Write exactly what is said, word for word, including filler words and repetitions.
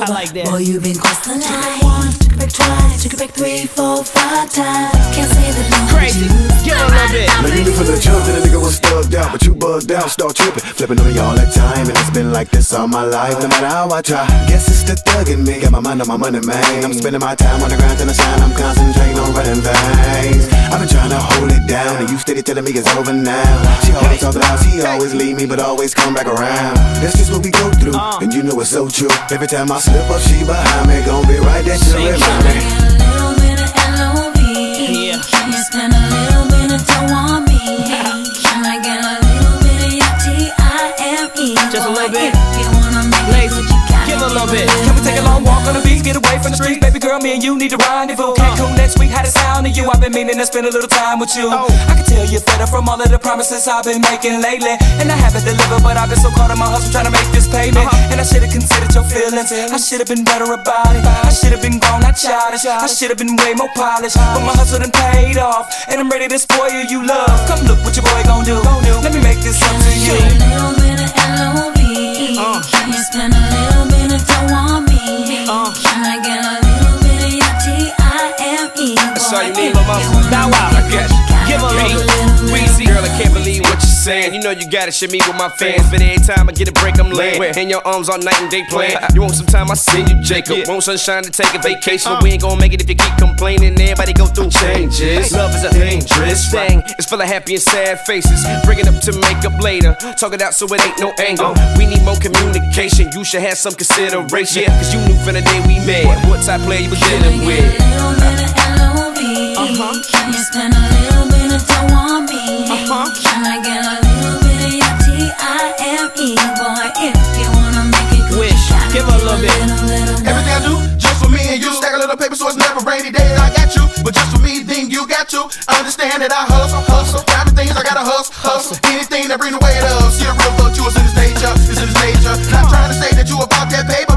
over. I like that. Boy, you been crossed the line. Took it once, took it back twice, took it back three, four, five times. Can't say that no. Crazy. Give it a little bit. Now you knew from the jump that a nigga was thugged out, but you bugged out, start tripping, flipping on me all the time, and it's been like this all my life. No matter how I try, guess it's the thug in me. Got my mind on my money, man. I'm spending my time on the ground till the shine. I'm concentrating on running things. I've been trying to hold it down, and you steady telling me it's over now. She always talk loud, she always leave me, but always come back around. That's just what we go through, and you know it's so true. Every time I slip up, she behind me, gon' be right there to remind me. A little bit of L O V. Yeah. Can you spend a little bit of time on me? Can I get a little bit of T I M E? Just a little bit. If you wanna make it Lazy. good, you gotta Give a little do bit. it. Can we take a long walk on the beach, get away from the streets? Baby girl, me and you need to rendezvous. Cancun next week, how the sound of you? I've been meaning to spend a little time with you. Oh. I can tell you're better from all of the promises I've been making lately. And I haven't delivered, but I've been so caught in my hustle trying to make this payment. Uh-huh. And I should've considered your feelings. I should've been better about it. I should've been grown, not childish. I should've been way more polished. But my hustle done paid off, and I'm ready to spoil you, love. Come look what your boy gon' do. Let me make this up to you. A little bit of L O V. Uh. Can you spend a little bit of time on me? Uh. Can I get a little bit of T I M E? That's all you need, my mama. Bow Wow. I got you. Give a Hey, little. Weezy, girl, I can't believe what you're saying. You know you gotta share me with my fans, but every time I get a break, I'm laying in your arms all night and day playing. You want some time, I send you Jacob. Want sunshine to take a vacation, but we ain't gonna make it if you keep complaining. Everybody go through changes. Love is a dangerous thing. It's full of happy and sad faces. Bring it up to make up later. Talk it out so it ain't no anger. We need more communication. You should have some consideration. Cause you knew from the day we met what type player you was dealing with. A little bit of L O V. Uh-huh. Can you spend a little bit of time on me? Uh-huh. Can I get a little bit of T I M E? Boy, if you wanna make it good, Wish. you gotta Give a little bit. little, little bit. Everything I do, just for me and you. Stack a little paper so it's never rainy days. I got you, but just for me, then you got to understand that I hustle, hustle. Diamond things, I gotta hustle, hustle. Anything that bring the weight up. See a real virtuous in his nature, it's in his nature. Not trying to say that you about that paper.